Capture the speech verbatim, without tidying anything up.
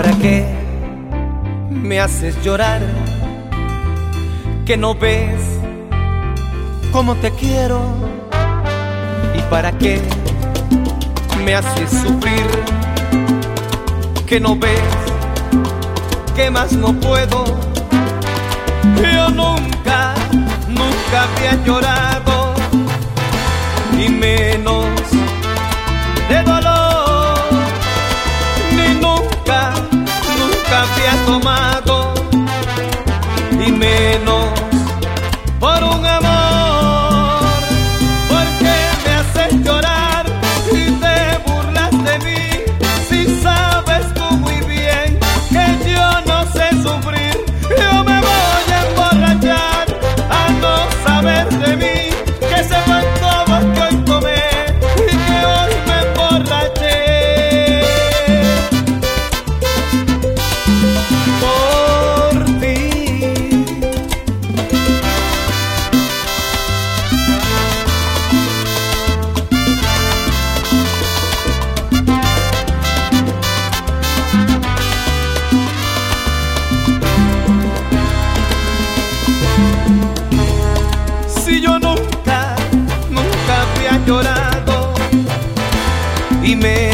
para qué me haces llorar? Que no ves cómo te quiero. ¿Y para qué me haces sufrir? Que no ves que más no puedo. Yo nunca, nunca había llorado, y menos de dolor, ni nunca, nunca había tomado, y menos por un amor. ¿Por qué me haces llorar y te burlas de mí? Si sabes tú muy bien que yo no sé sufrir. Yo me voy a emborrachar a no saber de mí, que sepan todos que hoy tomé y que hoy me emborraché. Por ti. Si yo nunca, nunca había llorado, y me